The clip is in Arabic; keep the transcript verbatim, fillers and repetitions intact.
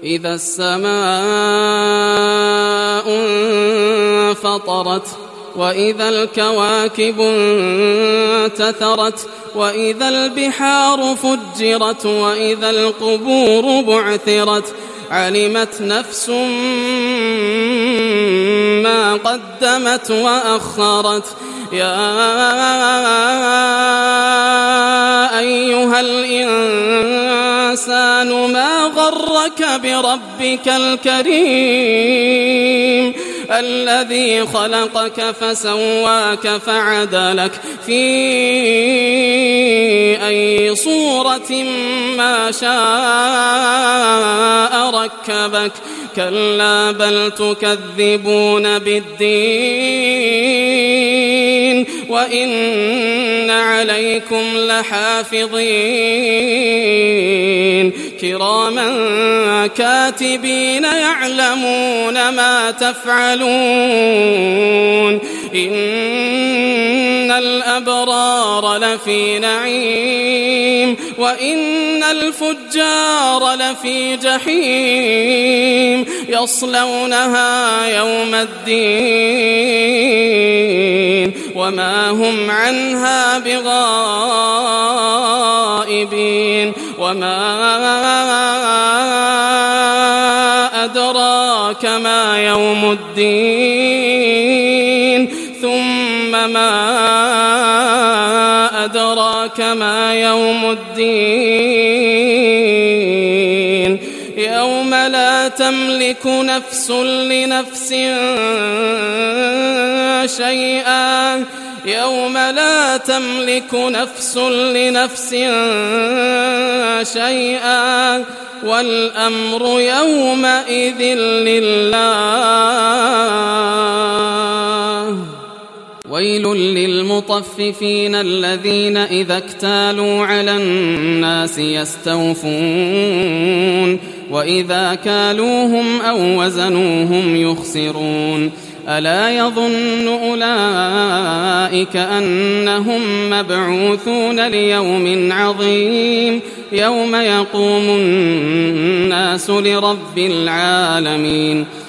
إذا السماء انفطرت وإذا الكواكب انتثرت وإذا البحار فجرت وإذا القبور بعثرت علمت نفس ما قدمت وأخرت يا أيها الإنسان ما غرك بربك الكريم الذي خلقك فسواك فعدلك في أي صورة ما شاء ركبك كلا بل تكذبون بالدين وإن عليكم لحافظين كراما كاتبين يعلمون ما تفعلون إن الأبرار لفي نعيم وإن الفجار لفي جحيم يصلونها يوم الدين وما هم عنها بغائبين وما أدراك ما يوم الدين ثم ما أدراك ما يوم الدين يوم لا تملك نفس لنفس شيئا يوم لا تملك نفس لنفس شيئا والأمر يومئذ لله ويل للمطففين الذين إذا اكتالوا على الناس يستوفون وإذا كالوهم أو وزنوهم يخسرون ألا يظن أولئك أنهم مبعوثون ليوم عظيم يوم يقوم الناس لرب العالمين